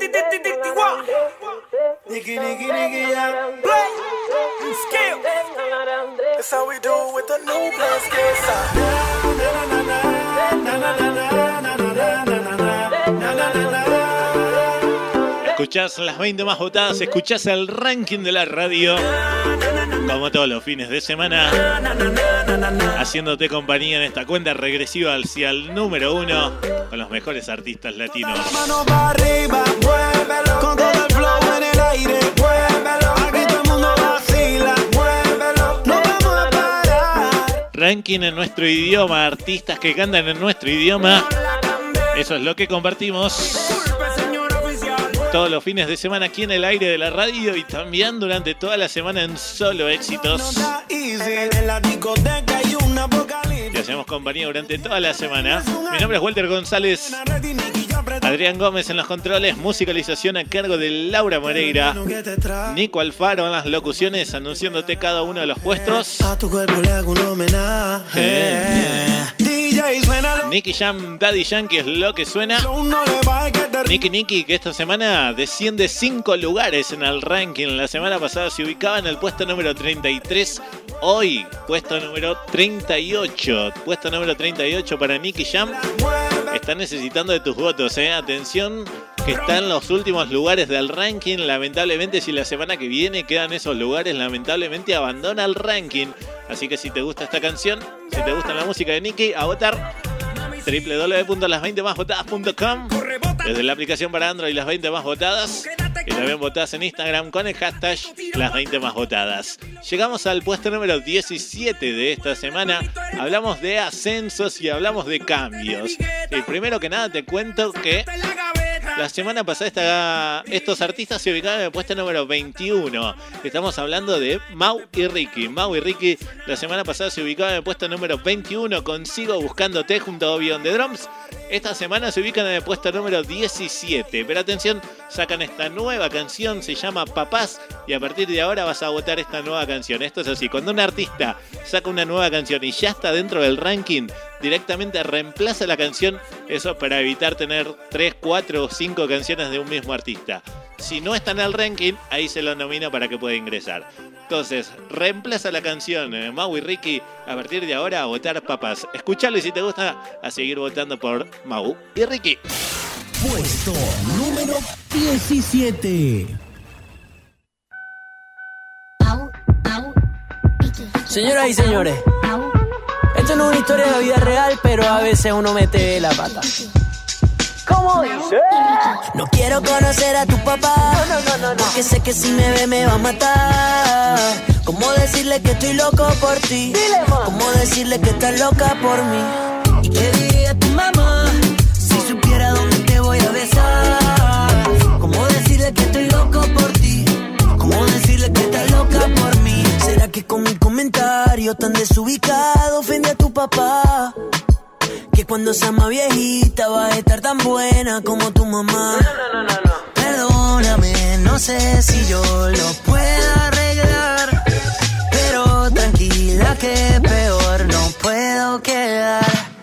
Nicky, yeah. Play. Skill. That's how we do it with the new play skill. Escuchás las 20 más votadas, escuchás el ranking de la radio, como todos los fines de semana, haciéndote compañía en esta cuenta regresiva hacia el número 1 con los mejores artistas latinos. Ranking en nuestro idioma, artistas que cantan en nuestro idioma. Eso es lo que compartimos todos los fines de semana aquí en el aire de la radio y también durante toda la semana en Solo Éxitos. Y hacemos compañía durante toda la semana. Mi nombre es Walter González. Adrián Gómez en los controles, musicalización a cargo de Laura Moreira. Nico Alfaro en las locuciones, anunciándote cada uno de los puestos. A tu cuerpo le hago un homenaje. Nicky Jam, Daddy Yankee es lo que suena. Nicky, que esta semana desciende 5 lugares en el ranking. La semana pasada se ubicaba en el puesto número 33. Hoy, puesto número 38. Puesto número 38 para Nicky Jam. Está necesitando de tus votos, Atención, que está en los últimos lugares del ranking. Lamentablemente, si la semana que viene quedan esos lugares, lamentablemente abandona el ranking. Así que si te gusta esta canción, si te gusta la música de Nicky, a votar. www.las20másvotadas.com. Desde la aplicación para Android, las 20 más votadas. Y también votás en Instagram con el hashtag las 20 más votadas. Llegamos al puesto número 17 de esta semana. Hablamos de ascensos y hablamos de cambios. Y primero que nada te cuento que la semana pasada estos artistas se ubicaban en el puesto número 21. Estamos hablando de Mau y Ricky. Mau y Ricky la semana pasada se ubicaban en el puesto número 21 con Sigo Buscándote junto a Obi on the Drums. Esta semana se ubican en el puesto número 17. Pero atención, sacan esta nueva canción, se llama Papás. Y a partir de ahora vas a votar esta nueva canción. Esto es así, cuando un artista saca una nueva canción y ya está dentro del ranking, directamente reemplaza la canción. Eso para evitar tener 3, 4 o 5 canciones de un mismo artista. Si no está en el ranking, ahí se lo nomina para que pueda ingresar. Entonces, reemplaza la canción Mau y Ricky. A partir de ahora, a votar Papás. Escuchalo y si te gusta, a seguir votando por Mau y Ricky. Puesto número 17. Señoras y señores, esto no es una historia de la vida real, pero a veces uno mete la pata. ¿Cómo dice? No quiero conocer a tu papá, no, porque sé que si me ve me va a matar. ¿Cómo decirle que estoy loco por ti? ¿Cómo decirle que estás loca por mí? ¿Y qué diría tu mamá si supiera dónde te voy a besar? ¿Cómo decirle que estoy loco por ti? ¿Cómo decirle que estás loca por mí? ¿Será que con mi comentario tan desubicado ofende a tu papá? Que cuando sea más viejita va a estar tan buena como tu mamá. No. Perdóname, no sé si yo lo puedo arreglar, pero tranquila que peor no puedo quedar.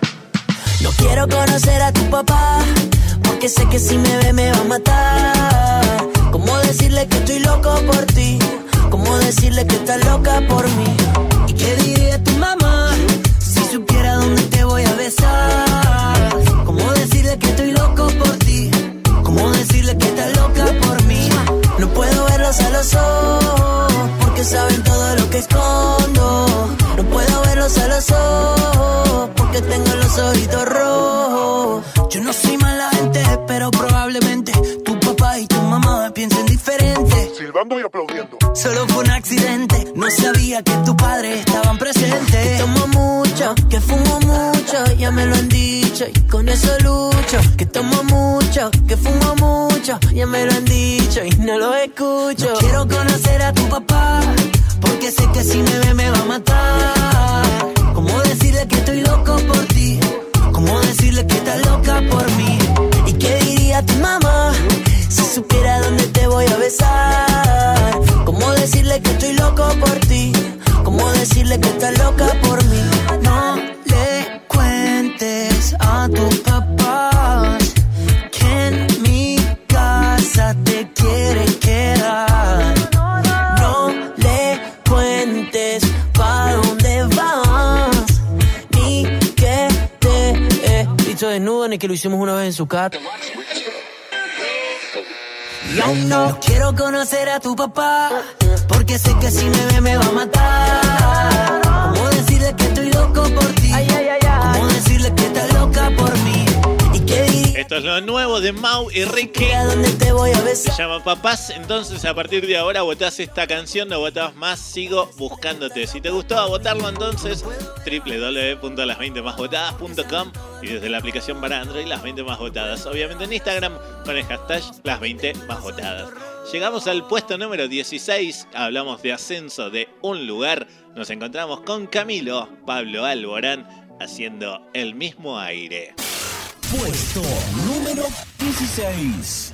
No quiero conocer a tu papá, porque sé que si me ve me va a matar. ¿Cómo decirle que estoy loco por ti? ¿Cómo decirle que estás loca por mí? ¿Y qué diría tu mamá si supiera dónde te voy a besar? ¿Cómo decirle que estoy loco por ti? ¿Cómo decirle que estás loca por mí? No puedo verlos a los ojos, porque saben todo lo que escondo. No puedo verlos a los ojos, porque tengo los ojitos rojos. Yo no soy mala gente, pero probablemente tu papá y tu mamá piensen diferente. Silbando y aplaudiendo. Solo fue un accidente, no sabía que tu padre estaban presentes. Que tomo mucho, que fumo mucho, ya me lo han dicho y con eso lucho. Que tomo mucho, que fumo mucho, ya me lo han dicho y no lo escucho. No quiero conocer a tu papá, porque sé que si me ve me va a matar. ¿Cómo decirle que estoy loco por ti? ¿Cómo decirle que estás loca por mí? ¿Y qué diría tu mamá si supiera dónde te voy a besar? ¿Cómo decirle que estoy loco por ti? ¿Cómo decirle que estás loca por mí? No le cuentes a tus papás que en mi casa hicimos una vez en su casa. Yo no quiero conocer a tu papá, porque sé que si me ve me va a matar. ¿Cómo decirle que estoy loco por ti? ¿Cómo decirle que estás loca por mí? Esto es lo nuevo de Mau y Ricky. ¿A dónde te voy a besar? Se llama Papás. Entonces a partir de ahora votás esta canción, no votabas más, sigo buscándote. Si te gustó votarlo, entonces www.las20másvotadas.com y desde la aplicación para Android, las 20 más votadas. Obviamente en Instagram con el hashtag las 20 más votadas. Llegamos al puesto número 16. Hablamos de ascenso de un lugar. Nos encontramos con Camilo, Pablo Alborán, haciendo El Mismo Aire. Puesto número 16.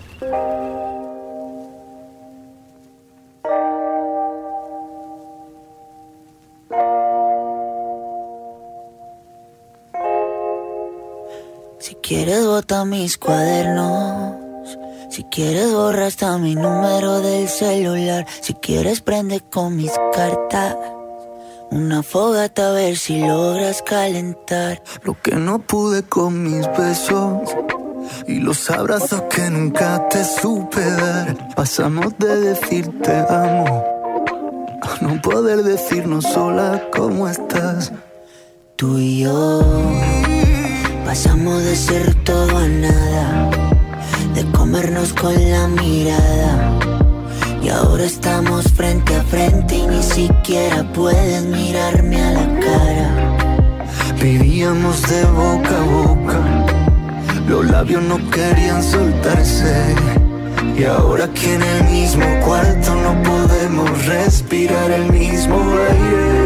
Si quieres bota mis cuadernos, si quieres borra hasta mi número del celular, si quieres prende con mis cartas una fogata a ver si logras calentar lo que no pude con mis besos y los abrazos que nunca te supe dar. Pasamos de decir te amo a no poder decirnos sola cómo estás. Tú y yo pasamos de ser todo a nada, de comernos con la mirada. Y ahora estamos frente a frente y ni siquiera puedes mirarme a la cara. Vivíamos de boca a boca, los labios no querían soltarse. Y ahora que en el mismo cuarto no podemos respirar el mismo aire.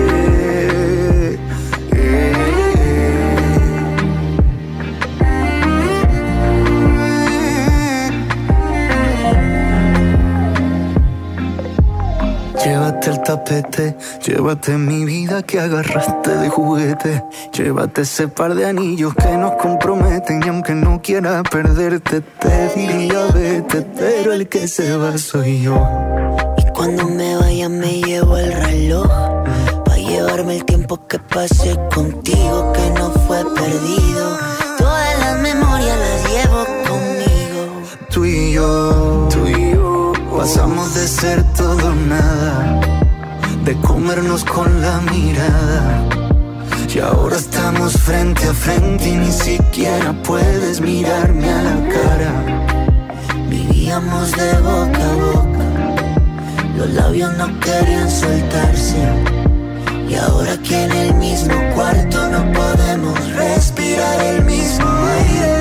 Llévate el tapete, llévate mi vida que agarraste de juguete. Llévate ese par de anillos que nos comprometen y aunque no quiera perderte te diría vete, pero el que se va soy yo. Y cuando me vaya me llevo el reloj, pa' llevarme el tiempo que pasé contigo que no fue perdido. Todas las memorias las llevo conmigo. Tú y yo pasamos de ser todo nada, de comernos con la mirada. Y ahora estamos frente a frente y ni siquiera puedes mirarme a la cara. Vivíamos de boca a boca, los labios no querían soltarse. Y ahora que en el mismo cuarto no podemos respirar el mismo aire.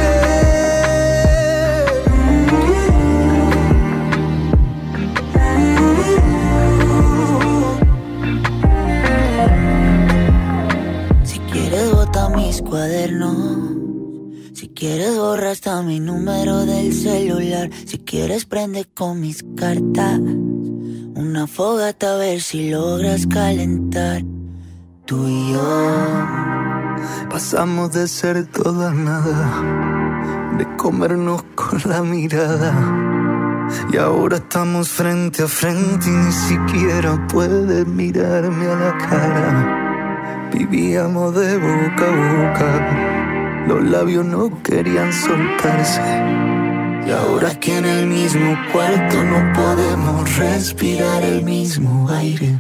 Mis cuadernos, si quieres borra hasta mi número del celular, si quieres prende con mis cartas una fogata a ver si logras calentar. Tú y yo pasamos de ser todo a nada, de comernos con la mirada. Y ahora estamos frente a frente y ni siquiera puedes mirarme a la cara. Vivíamos de boca a boca, los labios no querían soltarse. Y ahora que en el mismo cuarto no podemos respirar el mismo aire.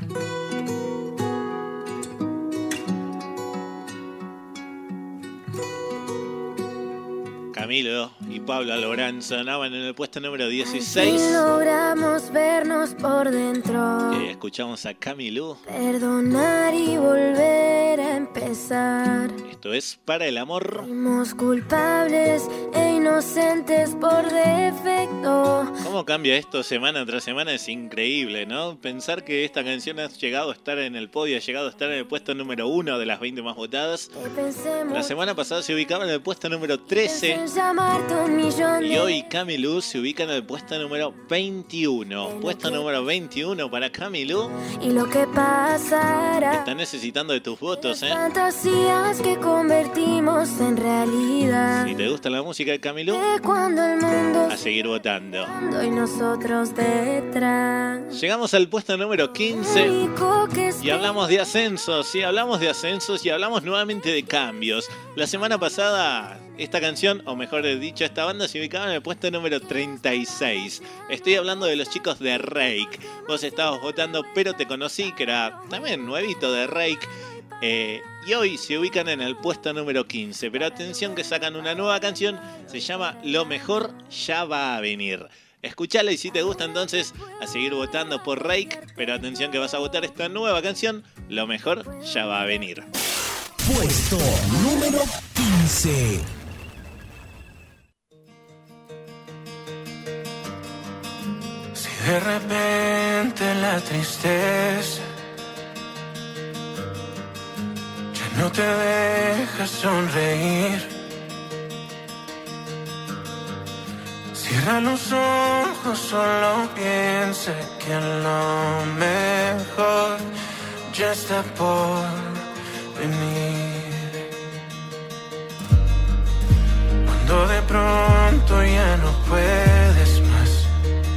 Camilo y Pablo Alborán sonaban en el puesto número 16. Si logramos vernos por dentro, escuchamos a Camilo. Perdonar y volver a empezar. Esto es Para el Amor. Fuimos culpables e inocentes por defecto. ¿Cómo cambia esto semana tras semana? Es increíble, ¿no? Pensar que esta canción ha llegado a estar en el podio, ha llegado a estar en el puesto número 1 de las 20 más votadas. La semana pasada se ubicaba en el puesto número 13. Y hoy Camilo se ubica en el puesto número 21. Puesto número 21 para Camilo. Y lo que pasará. Está necesitando de tus votos, ¿eh? Fantasías que convertimos en realidad. Si te gusta la música de Camilo, cuando el mundo así seguir votando. Y nosotros detrás. Llegamos al puesto número 15 y hablamos de ascensos, sí, hablamos de ascensos y hablamos nuevamente de cambios. La semana pasada esta canción, o mejor dicho, esta banda se ubicaba en el puesto número 36. Estoy hablando de los chicos de Rake. Vos estabas votando Pero Te Conocí, que era también nuevito de Rake. Y hoy se ubican en el puesto número 15. Pero atención que sacan una nueva canción, se llama Lo Mejor Ya Va a Venir. Escuchala y si te gusta entonces a seguir votando por Rake. Pero atención que vas a votar esta nueva canción, Lo Mejor Ya Va a Venir. Puesto número 15. Si de repente la tristeza ya no te deja sonreír, cierra los ojos, solo piensa que lo mejor ya está por venir. Cuando de pronto ya no puedes más,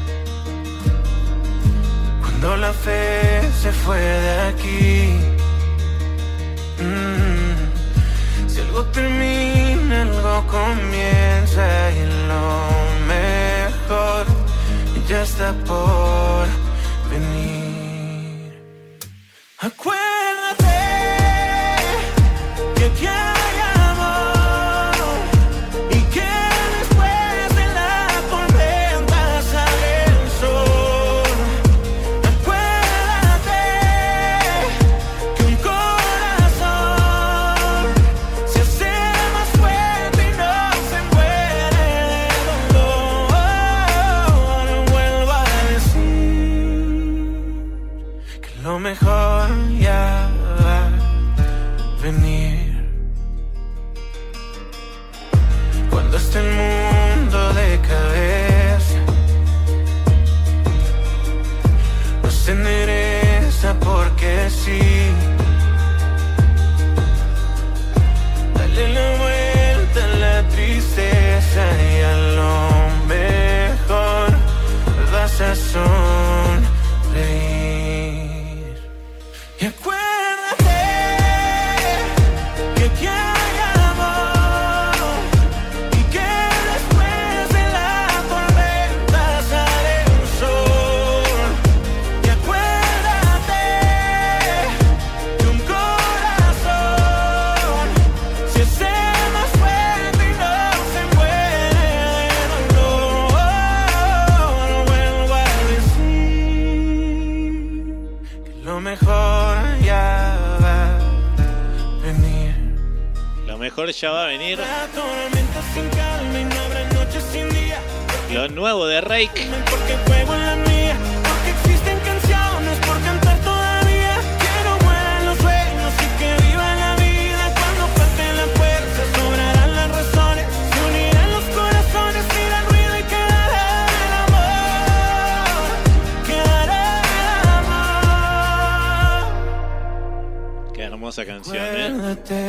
cuando la fe se fue de aquí, si algo termina, algo comienza y lo mejor ya está por venir. Acuérdate que aquí hay amor y que después de la tormenta sale el sol. Acuérdate que un corazón se hace más fuerte y no se muere de dolor. No vuelvo a decir que lo mejor ya va a venir. Cuando esté el mundo de cabeza, no se endereza porque sí. Dale la vuelta a la tristeza y a lo mejor vas a sonreír. Y acuérdate que aquí hay amor y que después de la tormenta sale un sol. Y acuérdate que un corazón se hace más fuerte y no se muere de dolor. No vuelvo a decir que lo mejor ya va a venir. Lo mejor ya va a venir. La tormenta sin calma y no habrá noche sin día. Lo nuevo de Rake. Porque juego en la mía, porque existen canciones por cantar todavía. Que no mueran los sueños y que viva la vida. Cuando falte la fuerza, sobrarán las razones. Se unirán los corazones, irá el ruido y quedará el amor. Quedará el amor. Qué hermosa canción, ¿eh? Acuérdate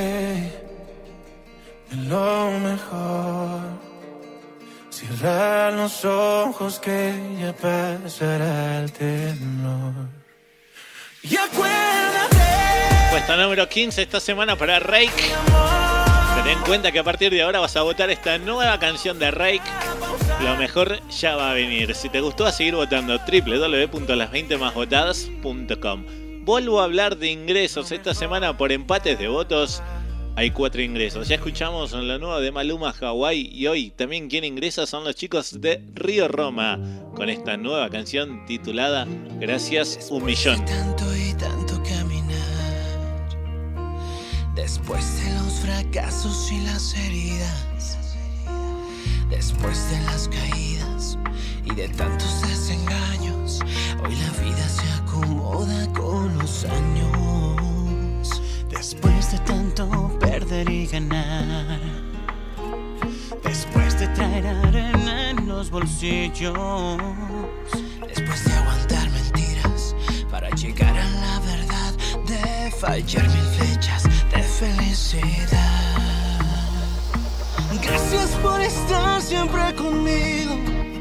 de lo mejor. Cierra los ojos que ya pasará el temor. Y acuérdate, Puesto número 15 esta semana para Rake. Ten en cuenta que a partir de ahora vas a votar esta nueva canción de Rake. Lo mejor ya va a venir. Si te gustó, a seguir votando www.las20másvotadas.com. Vuelvo a hablar de ingresos. Esta semana por empates de votos hay 4 ingresos. Ya escuchamos lo nuevo de Maluma, Hawái. Y hoy también quien ingresa son los chicos de Río Roma con esta nueva canción titulada Gracias un millón. Tanto y tanto caminar, después de los fracasos y las heridas, después de las caídas y de tantos desengaños, hoy la vida se acomoda con los años. Después de tanto perder y ganar, después de traer arena en los bolsillos, después de aguantar mentiras para llegar a la verdad, de fallar 1000 flechas de felicidad. Gracias por estar siempre conmigo,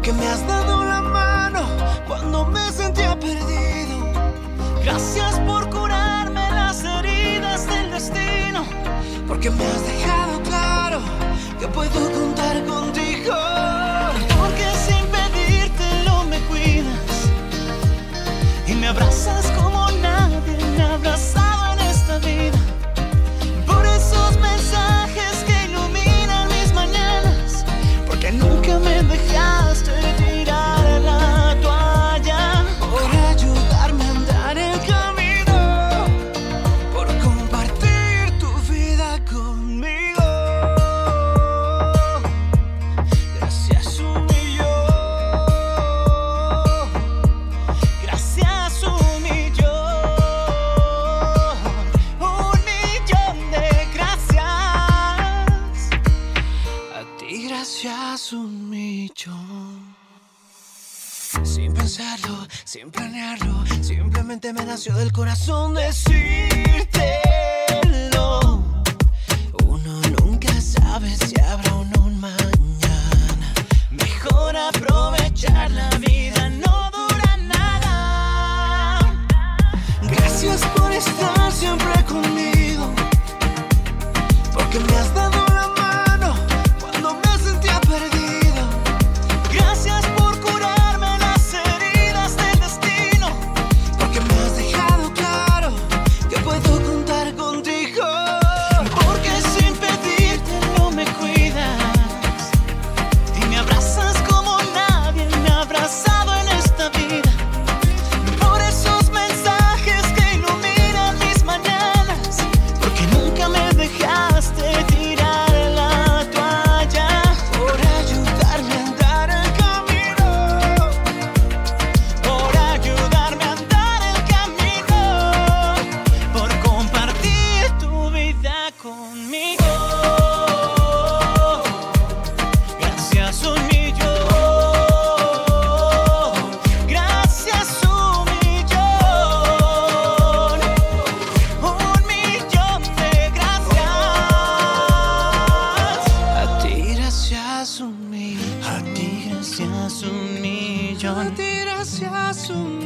porque me has dado la mano cuando me sentía perdido. Gracias por curarme las heridas del destino, porque me has dejado claro que puedo contar contigo. Porque sin pedírtelo me cuidas y me abrazas como nadie me ha abrazado en esta vida. Por esos mensajes que iluminan mis mañanas, porque nunca me dejaste tirar la toalla. Por ayudarme a andar el camino, por compartir tu vida conmigo. Gracias un millón, gracias un millón de gracias. A ti gracias un millón. Sin pensarlo, sin planearlo, simplemente me nació del corazón decírtelo. Uno nunca sabe si habrá un mañana. Mejor aprovechar la vida, no dura nada. Gracias por estar siempre conmigo, porque me has dado la mano cuando me sentía perdido. Gracias por curarme las heridas del destino, porque me has dejado claro que puedo contar contigo. Porque sin pedírtelo me cuidas y me abrazas como nadie me ha abrazado en esta vida. Por esos mensajes que iluminan mis mañanas, porque nunca me dejaste tirar la toalla. Por ayudarme a andar el camino, por ayudarme a andar el camino, por compartir tu vida conmigo. Gracias un millón, gracias un millón de gracias. A ti gracias un millón, a ti gracias un millón, a ti gracias un